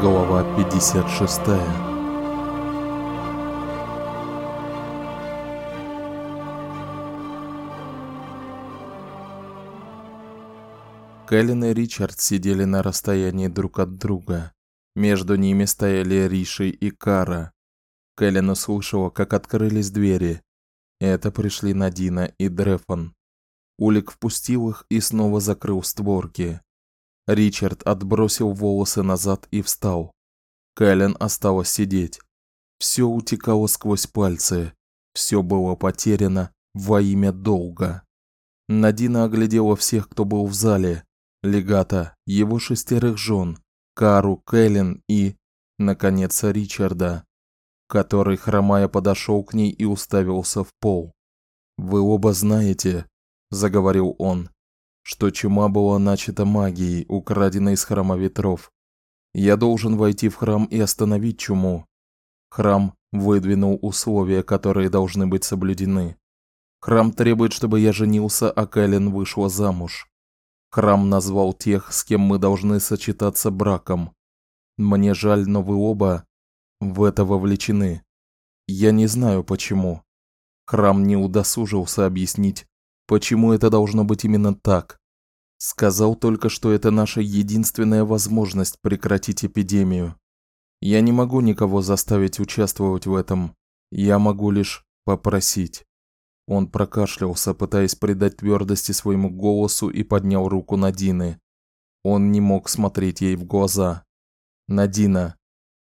Глава 56. Кэлен и Ричард сидели на расстоянии друг от друга. Между ними стояли Риши и Кара. Кэлен услышала, как открылись двери. Это пришли Надина и Дрефон. Улик впустил их и снова закрыл створки. Ричард отбросил волосы назад и встал. Кэлен осталась сидеть. Всё утекало сквозь пальцы. Всё было потеряно во имя долга. Надина оглядела всех, кто был в зале. Легата, его 6 жен, Кару, Кэлен и, наконец, Ричарда, который, хромая, подошёл к ней и уставился в пол. «Вы оба знаете», — заговорил он, — «что чума была начата магией, украденной из храма ветров. Я должен войти в храм и остановить чуму. Храм выдвинул условия, которые должны быть соблюдены. Храм требует, чтобы я женился, а Кэлен вышла замуж. Храм назвал тех, с кем мы должны сочетаться браком. Мне жаль, но вы оба в это вовлечены. Я не знаю почему. Храм не удосужился объяснить, почему это должно быть именно так. Сказал только, что это наша единственная возможность прекратить эпидемию. Я не могу никого заставить участвовать в этом. Я могу лишь попросить». Он прокашлялся, пытаясь придать твёрдости своему голосу, и поднял руку Надины. Он не мог смотреть ей в глаза. «Надина,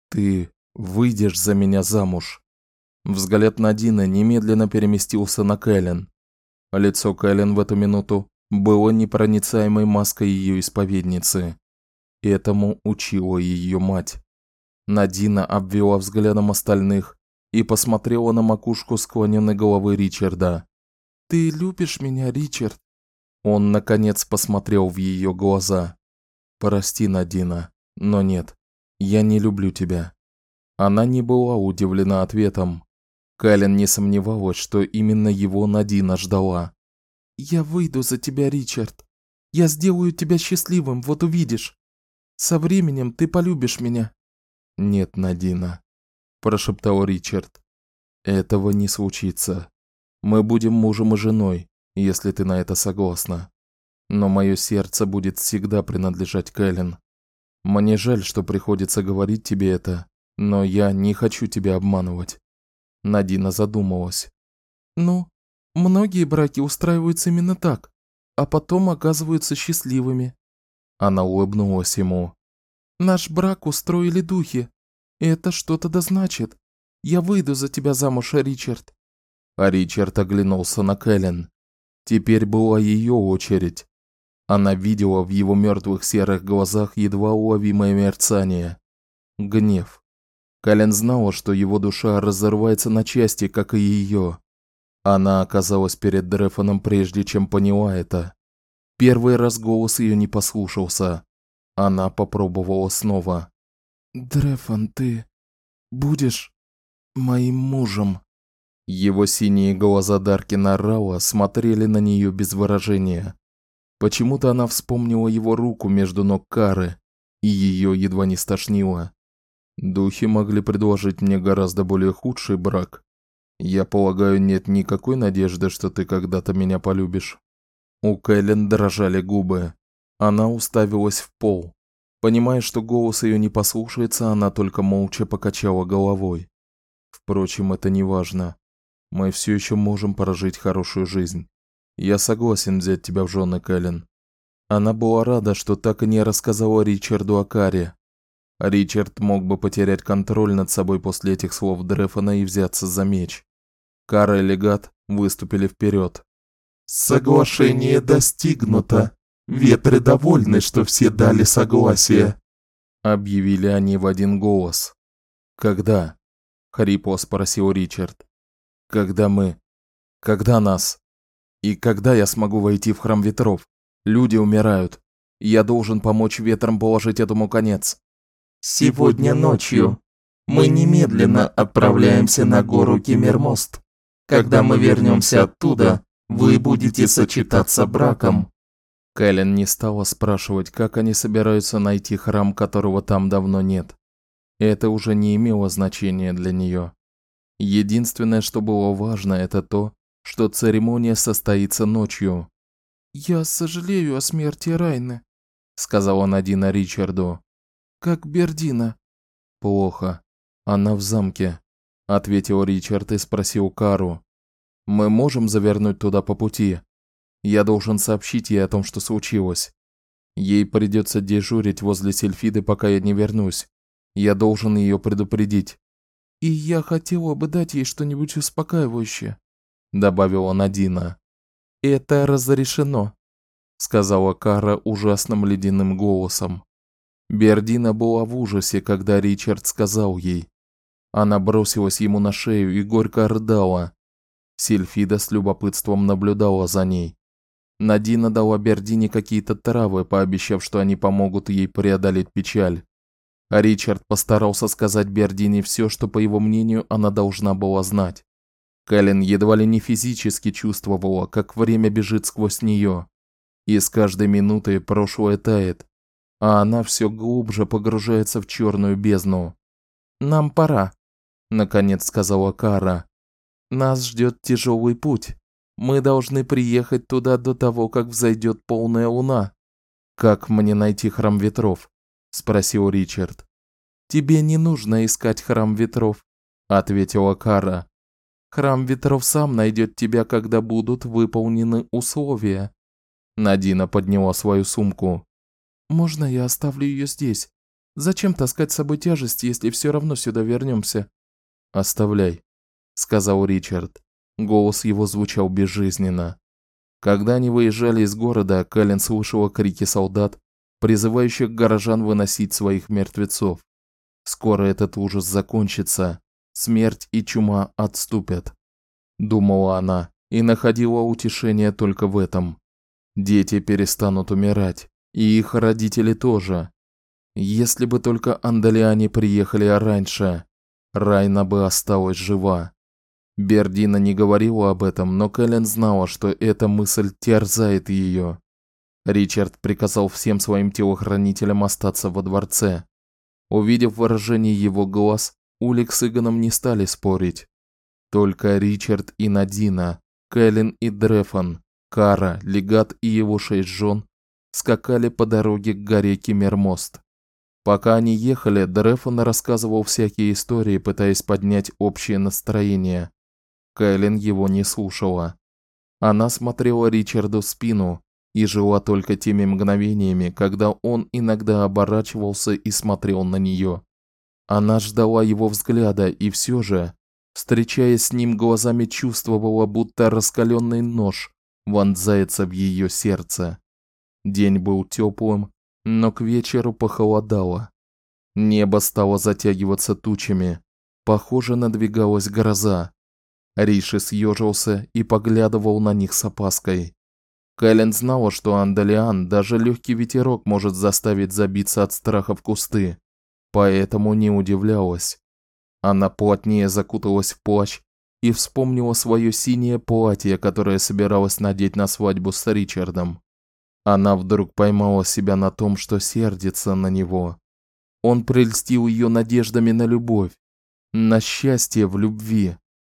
ты выйдешь за меня замуж?» Взгляд Надины немедленно переместился на Кэлен. Лицо Кэлен в эту минуту было непроницаемой маской её исповедницы. Этому учила её мать. Надина обвела взглядом остальных и посмотрела на макушку склоненной головы Ричарда. «Ты любишь меня, Ричард?» Он наконец посмотрел в её глаза. «Прости, Надина, но нет, я не люблю тебя». Она не была удивлена ответом. Кэлен не сомневалась, что именно его Надина ждала. «Я выйду за тебя, Ричард. Я сделаю тебя счастливым, вот увидишь. Со временем ты полюбишь меня». «Нет, Надина», – прошептал Ричард. «Этого не случится. Мы будем мужем и женой, если ты на это согласна. Но моё сердце будет всегда принадлежать Кэлен. Мне жаль, что приходится говорить тебе это, но я не хочу тебя обманывать». Надина задумалась. «Ну, многие браки устраиваются именно так, а потом оказываются счастливыми». Она улыбнулась ему. «Наш брак устроили духи. Это что-то да значит. Я выйду за тебя замуж, Ричард». А Ричард оглянулся на Кэлен. Теперь была её очередь. Она видела в его мёртвых серых глазах едва уловимое мерцание. Гнев. Кэлен знала, что его душа разрывается на части, как и её. Она оказалась перед Дрефоном, прежде чем поняла это. Первый раз голос её не послушался. Она попробовала снова. «Дрефон, ты будешь моим мужем?» Его синие глаза Даркина Рауа смотрели на неё без выражения. Почему-то она вспомнила его руку между ног Кары, и её едва не стошнило. «Духи могли предложить мне гораздо более худший брак. Я полагаю, нет никакой надежды, что ты когда-то меня полюбишь». У Кэлен дрожали губы. Она уставилась в пол. Понимая, что голос её не послушается, она только молча покачала головой. «Впрочем, это не важно. Мы всё ещё можем прожить хорошую жизнь. Я согласен взять тебя в жены, Кэлен». Она была рада, что так и не рассказала Ричарду о Каре. Ричард мог бы потерять контроль над собой после этих слов Дрефона и взяться за меч. Кара и Легат выступили вперед. «Соглашение достигнуто. Ветры довольны, что все дали согласие», – объявили они в один голос. «Когда?» – хрипло спросил Ричард. «Когда нас? И когда я смогу войти в храм ветров? Люди умирают. Я должен помочь ветрам положить этому конец». «Сегодня ночью мы немедленно отправляемся на гору Кемермост. Когда мы вернемся оттуда, вы будете сочетаться браком». Кэлен не стала спрашивать, как они собираются найти храм, которого там давно нет. Это уже не имело значения для нее. Единственное, что было важно, это то, что церемония состоится ночью. «Я сожалею о смерти Райны», — сказала Надина Ричарду. «Как Бердина». «Плохо. Она в замке», — ответил Ричард и спросил Кару. «Мы можем завернуть туда по пути? Я должен сообщить ей о том, что случилось. Ей придется дежурить возле Сильфиды, пока я не вернусь. Я должен ее предупредить». «И я хотела бы дать ей что-нибудь успокаивающее», — добавила Надина. «Это разрешено», — сказала Кара ужасным ледяным голосом. Бердина была в ужасе, когда Ричард сказал ей. Она бросилась ему на шею и горько рыдала. Сильфида с любопытством наблюдала за ней. Надина дала Бердине какие-то травы, пообещав, что они помогут ей преодолеть печаль. А Ричард постарался сказать Бердине все, что, по его мнению, она должна была знать. Кэлен едва ли не физически чувствовала, как время бежит сквозь нее. И с каждой минутой прошлое тает, а она все глубже погружается в черную бездну. «Нам пора», — наконец сказала Кара. «Нас ждет тяжелый путь. Мы должны приехать туда до того, как взойдет полная луна». «Как мне найти храм ветров?» — спросил Ричард. «Тебе не нужно искать храм ветров», — ответила Кара. «Храм ветров сам найдет тебя, когда будут выполнены условия». Надина подняла свою сумку. «Можно я оставлю ее здесь? Зачем таскать с собой тяжести, если все равно сюда вернемся?» «Оставляй», — сказал Ричард. Голос его звучал безжизненно. Когда они выезжали из города, Кэлен слышала крики солдат, призывающих горожан выносить своих мертвецов. Скоро этот ужас закончится, смерть и чума отступят, думала она, и находила утешение только в этом. Дети перестанут умирать, и их родители тоже. Если бы только Андалиане приехали раньше, Райна бы осталась жива. Бердина не говорила об этом, но Кэлен знала, что эта мысль терзает ее. Ричард приказал всем своим телохранителям остаться во дворце. Увидев выражение его глаз, Улик с Иганом не стали спорить. Только Ричард и Надина, Кэлен и Дрефон, Кара, Легат и его 6 жен скакали по дороге к горе Киммермост. Пока они ехали, Дрефон рассказывал всякие истории, пытаясь поднять общее настроение. Кэлен его не слушала. Она смотрела Ричарду в спину и жила только теми мгновениями, когда он иногда оборачивался и смотрел на нее. Она ждала его взгляда и все же, встречаясь с ним глазами, чувствовала, будто раскаленный нож вонзается в ее сердце. День был теплым, но к вечеру похолодало. Небо стало затягиваться тучами. Похоже, надвигалась гроза. Риши съежился и поглядывал на них с опаской. Кэлен знала, что Андалиан даже легкий ветерок может заставить забиться от страха в кусты, поэтому не удивлялась. Она плотнее закуталась в плащ и вспомнила свое синее платье, которое собиралась надеть на свадьбу с Ричардом. Она вдруг поймала себя на том, что сердится на него. Он прельстил ее надеждами на любовь, на счастье в любви.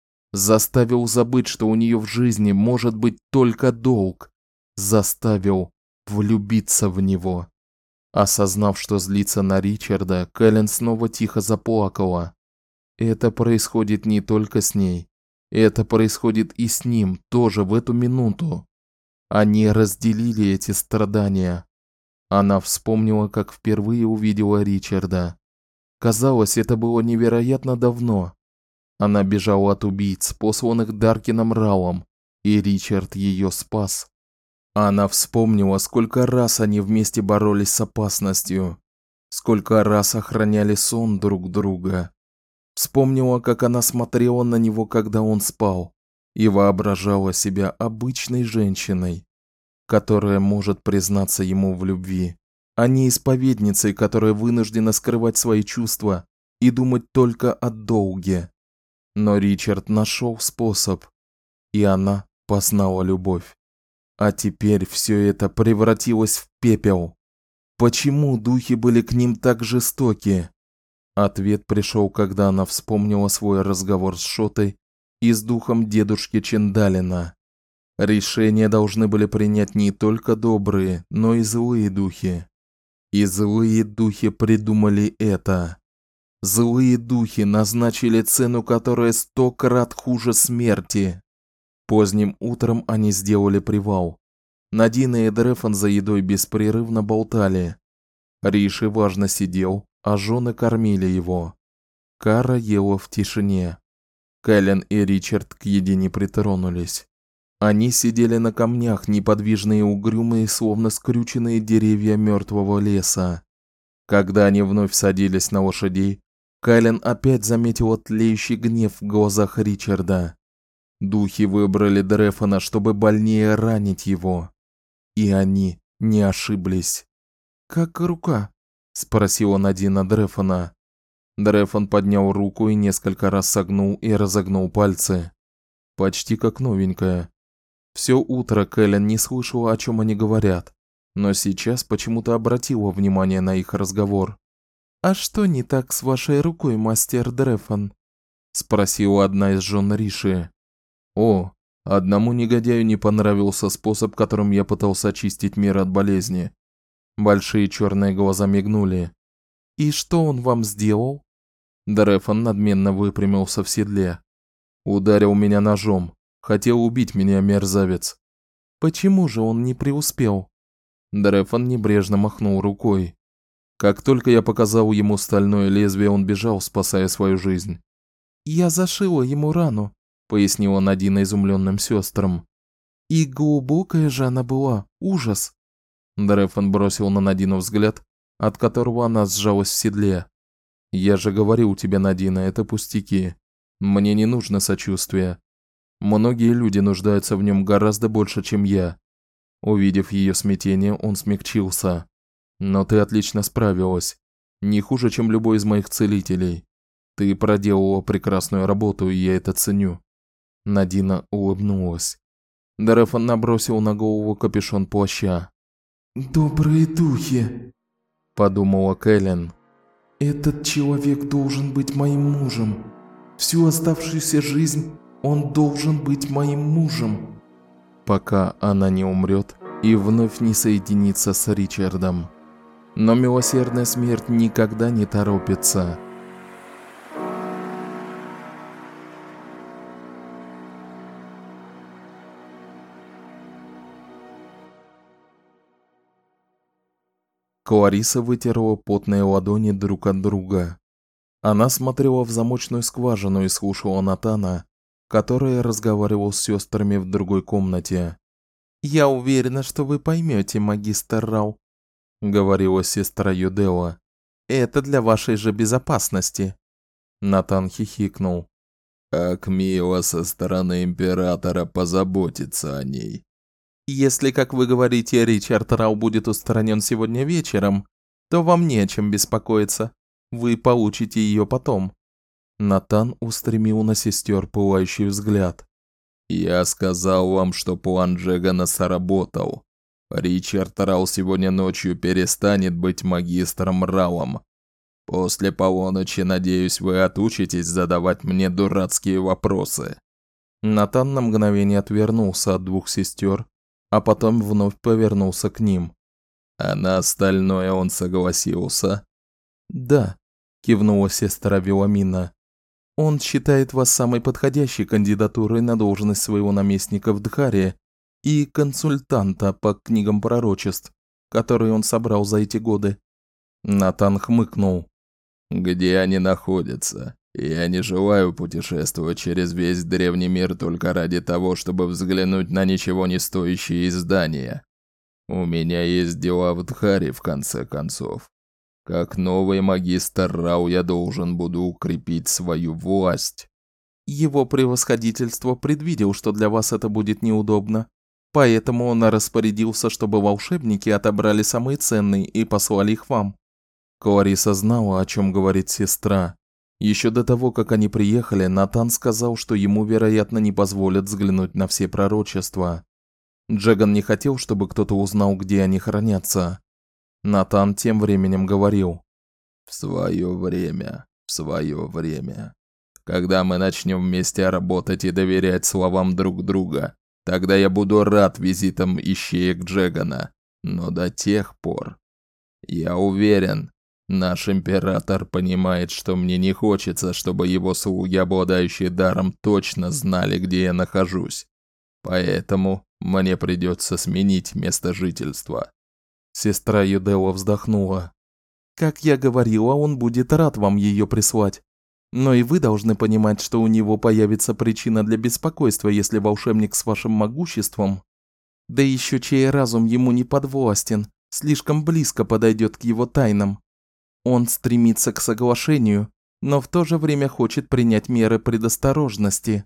Заставил забыть, что у нее в жизни может быть только долг. Заставил влюбиться в него. Осознав, что злится на Ричарда, Кэлен снова тихо заплакала. Это происходит не только с ней. Это происходит и с ним тоже в эту минуту. Они разделили эти страдания. Она вспомнила, как впервые увидела Ричарда. Казалось, это было невероятно давно. Она бежала от убийц, посланных Даркином Рауом, и Ричард ее спас. Она вспомнила, сколько раз они вместе боролись с опасностью, сколько раз охраняли сон друг друга. Вспомнила, как она смотрела на него, когда он спал, и воображала себя обычной женщиной, которая может признаться ему в любви, а не исповедницей, которая вынуждена скрывать свои чувства и думать только о долге. Но Ричард нашел способ, и она познала любовь. А теперь все это превратилось в пепел. Почему духи были к ним так жестоки? Ответ пришел, когда она вспомнила свой разговор с Шотой и с духом дедушки Чиндалина. Решения должны были принять не только добрые, но и злые духи. И злые духи придумали это. Злые духи назначили цену, которая 100 крат хуже смерти. Поздним утром они сделали привал. Надина и Дрефон за едой беспрерывно болтали. Риши важно сидел, а жены кормили его. Кара ела в тишине. Кэлен и Ричард к еде не притронулись. Они сидели на камнях, неподвижные и угрюмые, словно скрюченные деревья мертвого леса. Когда они вновь садились на лошадей, Кэлен опять заметила тлеющий гнев в глазах Ричарда. Духи выбрали Дрефона, чтобы больнее ранить его. И они не ошиблись. «Как рука?» – спросила Надина Дрефона. Дрефон поднял руку и несколько раз согнул и разогнул пальцы. Почти как новенькая. Всё утро Кэлен не слышала, о чём они говорят, но сейчас почему-то обратила внимание на их разговор. «А что не так с вашей рукой, мастер Дрефон?» – спросила одна из жен Риши. «О, одному негодяю не понравился способ, которым я пытался очистить мир от болезни». Большие чёрные глаза мигнули. «И что он вам сделал?» Дрефон надменно выпрямился в седле. «Ударил меня ножом. Хотел убить меня, мерзавец». «Почему же он не преуспел?» Дрефон небрежно махнул рукой. Как только я показал ему стальное лезвие, он бежал, спасая свою жизнь. «Я зашила ему рану», – пояснила Надина изумленным сестрам. «И глубокая же она была, ужас». Дрефон бросил на Надину взгляд, от которого она сжалась в седле. «Я же говорил тебе, Надина, это пустяки. Мне не нужно сочувствия. Многие люди нуждаются в нем гораздо больше, чем я». Увидев ее смятение, он смягчился. «Но ты отлично справилась. Не хуже, чем любой из моих целителей. Ты проделала прекрасную работу, и я это ценю». Надина улыбнулась. Дрефон набросил на голову капюшон плаща. «Добрые духи», – подумала Кэлен. «Этот человек должен быть моим мужем. Всю оставшуюся жизнь он должен быть моим мужем». Пока она не умрет и вновь не соединится с Ричардом. Но милосердная смерть никогда не торопится. Клариса вытерла потные ладони друг от друга. Она смотрела в замочную скважину и слушала Натана, который разговаривал с сестрами в другой комнате. «Я уверена, что вы поймете, магистр Рау», — говорила сестра Юдела. «Это для вашей же безопасности». Натан хихикнул. «Как мило со стороны императора позаботиться о ней». «Если, как вы говорите, Ричард Рау будет устранен сегодня вечером, то вам не о чем беспокоиться. Вы получите ее потом». Натан устремил на сестер пылающий взгляд. «Я сказал вам, что план Джегана сработал. Ричард Рау сегодня ночью перестанет быть магистром Раум. После полуночи, надеюсь, вы отучитесь задавать мне дурацкие вопросы». Натан на мгновение отвернулся от двух сестер, а потом вновь повернулся к ним. «А на остальное он согласился?» «Да», – кивнула сестра Виламина. «Он считает вас самой подходящей кандидатурой на должность своего наместника в Дхаре и консультанта по книгам пророчеств, которые он собрал за эти годы». Натан хмыкнул. «Где они находятся? Я не желаю путешествовать через весь древний мир только ради того, чтобы взглянуть на ничего не стоящие издания. У меня есть дела в Дхаре, в конце концов. Как новый магистр Рау я должен буду укрепить свою власть». «Его превосходительство предвидел, что для вас это будет неудобно, поэтому он распорядился, чтобы волшебники отобрали самые ценные и послали их вам». Клариса знала, о чем говорит сестра. Еще до того, как они приехали, Натан сказал, что ему, вероятно, не позволят взглянуть на все пророчества. Джеган не хотел, чтобы кто-то узнал, где они хранятся. Натан тем временем говорил. В свое время. Когда мы начнем вместе работать и доверять словам друг друга, тогда я буду рад визитам ищеек Джегана. Но до тех пор... Я уверен, наш император понимает, что мне не хочется, чтобы его слуги, обладающие даром, точно знали, где я нахожусь. Поэтому мне придется сменить место жительства. Сестра Юделла вздохнула. Как я говорила, он будет рад вам ее прислать. Но и вы должны понимать, что у него появится причина для беспокойства, если волшебник с вашим могуществом, да еще чей разум ему не подвластен, слишком близко подойдет к его тайнам. Он стремится к соглашению, но в то же время хочет принять меры предосторожности.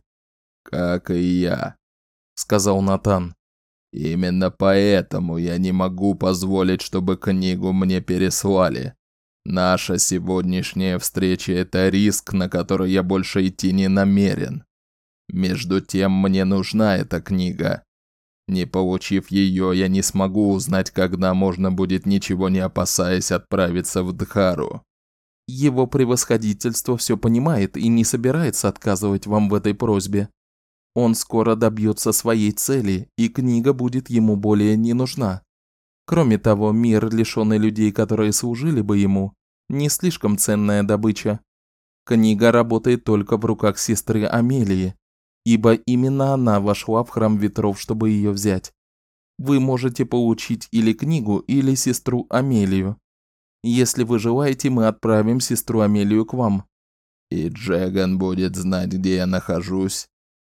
«Как и я», — сказал Натан. «Именно поэтому я не могу позволить, чтобы книгу мне переслали. Наша сегодняшняя встреча – это риск, на который я больше идти не намерен. Между тем, мне нужна эта книга. Не получив ее, я не смогу узнать, когда можно будет, ничего не опасаясь, отправиться в Дхару». Его превосходительство все понимает и не собирается отказывать вам в этой просьбе. Он скоро добьется своей цели, и книга будет ему более не нужна. Кроме того, мир, лишенный людей, которые служили бы ему, не слишком ценная добыча. Книга работает только в руках сестры Амелии, ибо именно она вошла в храм ветров, чтобы ее взять. Вы можете получить или книгу, или сестру Амелию. Если вы желаете, мы отправим сестру Амелию к вам. И Джеган будет знать, где я нахожусь.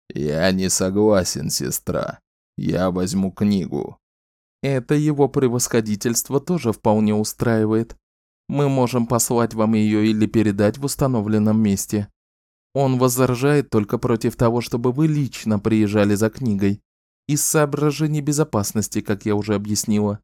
Я не согласен, сестра. Я возьму книгу. Это его превосходительство тоже вполне устраивает. Мы можем послать вам ее или передать в установленном месте. Он возражает только против того, чтобы вы лично приезжали за книгой. Из соображений безопасности, как я уже объяснила.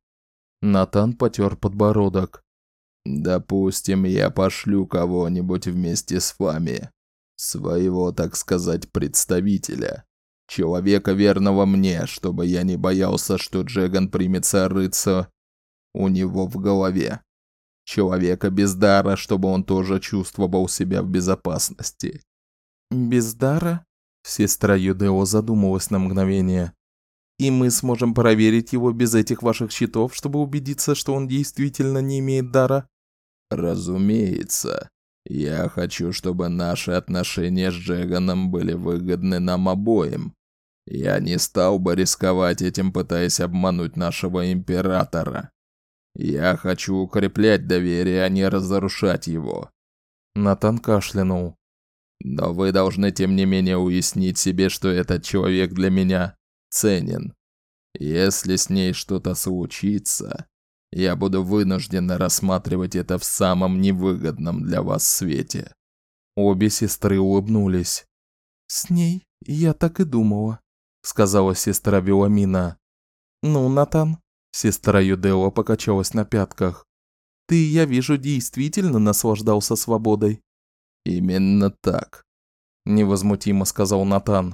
Натан потер подбородок. «Допустим, я пошлю кого-нибудь вместе с вами. Своего, так сказать, представителя. Человека, верного мне, чтобы я не боялся, что Джеган примется рыться у него в голове. Человека без дара, чтобы он тоже чувствовал себя в безопасности». «Без дара?» Сестра Юдео задумалась на мгновение. «И мы сможем проверить его без этих ваших щитов, чтобы убедиться, что он действительно не имеет дара?» «Разумеется. Я хочу, чтобы наши отношения с Джеганом были выгодны нам обоим. Я не стал бы рисковать этим, пытаясь обмануть нашего императора. Я хочу укреплять доверие, а не разрушать его». Натан кашлянул. «Но вы должны, тем не менее, уяснить себе, что этот человек для меня ценен. Если с ней что-то случится, я буду вынужден рассматривать это в самом невыгодном для вас свете». Обе сестры улыбнулись. «С ней я так и думала», — сказала сестра Виламина. «Ну, Натан», — сестра Юдео покачалась на пятках, «ты, я вижу, действительно наслаждался свободой». «Именно так», — невозмутимо сказал Натан.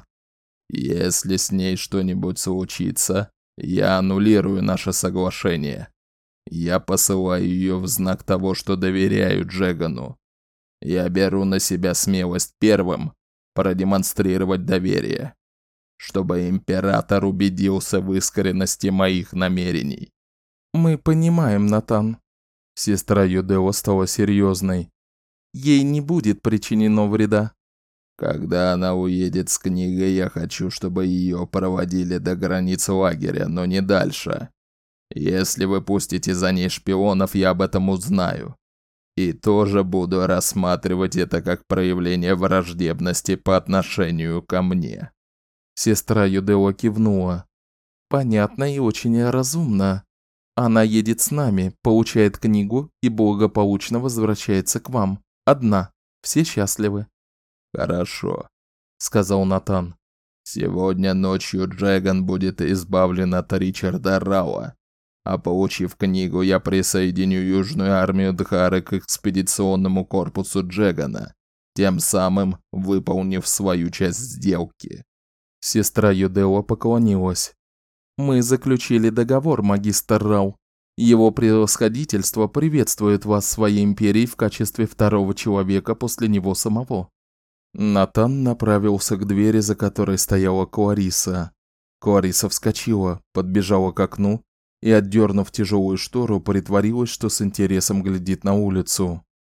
«Если с ней что-нибудь случится, я аннулирую наше соглашение. Я посылаю ее в знак того, что доверяю Джегану. Я беру на себя смелость первым продемонстрировать доверие, чтобы император убедился в искренности моих намерений». «Мы понимаем, Натан». Сестра Юдео стала серьезной. «Ей не будет причинено вреда». «Когда она уедет с книгой, я хочу, чтобы ее проводили до границ лагеря, но не дальше. Если вы пустите за ней шпионов, я об этом узнаю. И тоже буду рассматривать это как проявление враждебности по отношению ко мне». Сестра Юдео кивнула. «Понятно и очень разумно. Она едет с нами, получает книгу и благополучно возвращается к вам. Одна. Все счастливы». «Хорошо», — сказал Натан. «Сегодня ночью Джеган будет избавлен от Ричарда Рауа. А получив книгу, я присоединю Южную армию Дхары к экспедиционному корпусу Джегана, тем самым выполнив свою часть сделки». Сестра Юдео поклонилась. «Мы заключили договор, магистр Рау. Его превосходительство приветствует вас в своей империи в качестве второго человека после него самого». Натан направился к двери, за которой стояла Клариса. Клариса вскочила, подбежала к окну и, отдернув тяжелую штору, притворилась, что с интересом глядит на улицу.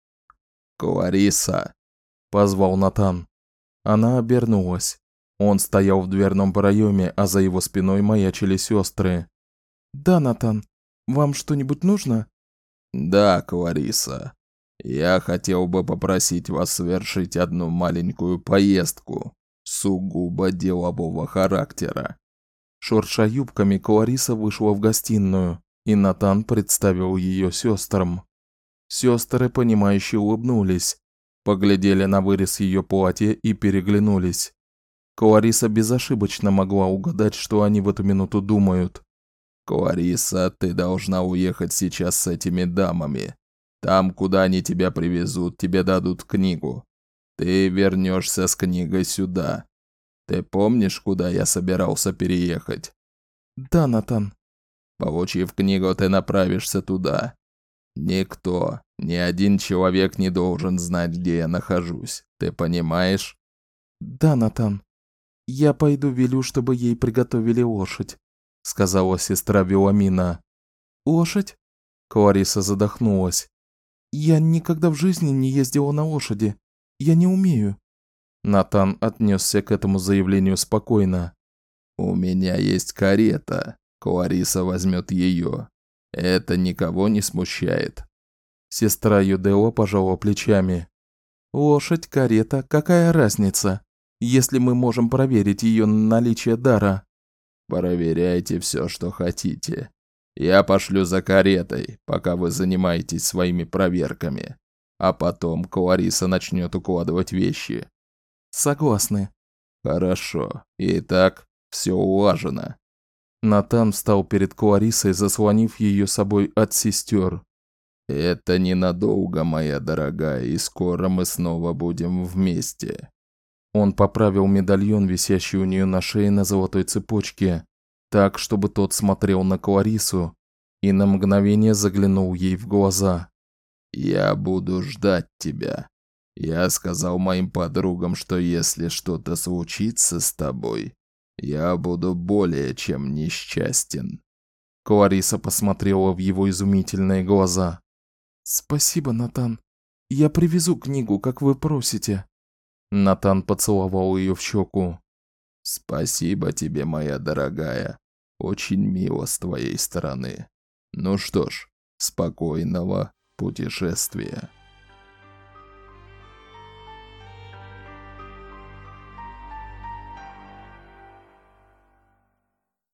«Клариса!» – позвал Натан. Она обернулась. Он стоял в дверном проеме, а за его спиной маячили сестры. «Да, Натан, вам что-нибудь нужно?» «Да, Клариса. Я хотел бы попросить вас совершить одну маленькую поездку, сугубо делового характера». Шурша юбками, Клариса вышла в гостиную, и Натан представил ее сестрам. Сестры, понимающе улыбнулись, поглядели на вырез ее платья и переглянулись. Клариса безошибочно могла угадать, что они в эту минуту думают. «Клариса, ты должна уехать сейчас с этими дамами. Там, куда они тебя привезут, тебе дадут книгу. Ты вернешься с книгой сюда. Ты помнишь, куда я собирался переехать?» «Да, Натан». «Получив книгу, ты направишься туда. Никто, ни один человек не должен знать, где я нахожусь. Ты понимаешь?» «Да, Натан. Я пойду велю, чтобы ей приготовили лошадь», — сказала сестра Виламина. «Лошадь?» — Клариса задохнулась. «Я никогда в жизни не ездила на лошади. Я не умею». Натан отнесся к этому заявлению спокойно. «У меня есть карета. Клариса возьмет ее. Это никого не смущает». Сестра Юдео пожала плечами. «Лошадь, карета, какая разница, если мы можем проверить ее на наличие дара?» «Проверяйте все, что хотите. Я пошлю за каретой, пока вы занимаетесь своими проверками. А потом Клариса начнет укладывать вещи». «Согласны». «Хорошо. Итак, все улажено». Натан встал перед Кларисой, заслонив ее собой от сестер. «Это ненадолго, моя дорогая, и скоро мы снова будем вместе». Он поправил медальон, висящий у нее на шее на золотой цепочке, так, чтобы тот смотрел на Кларису, и на мгновение заглянул ей в глаза. «Я буду ждать тебя. Я сказал моим подругам, что если что-то случится с тобой, я буду более чем несчастен». Клариса посмотрела в его изумительные глаза. «Спасибо, Натан. Я привезу книгу, как вы просите». Натан поцеловал ее в щеку. «Спасибо тебе, моя дорогая. Очень мило с твоей стороны. Ну что ж, спокойного путешествия».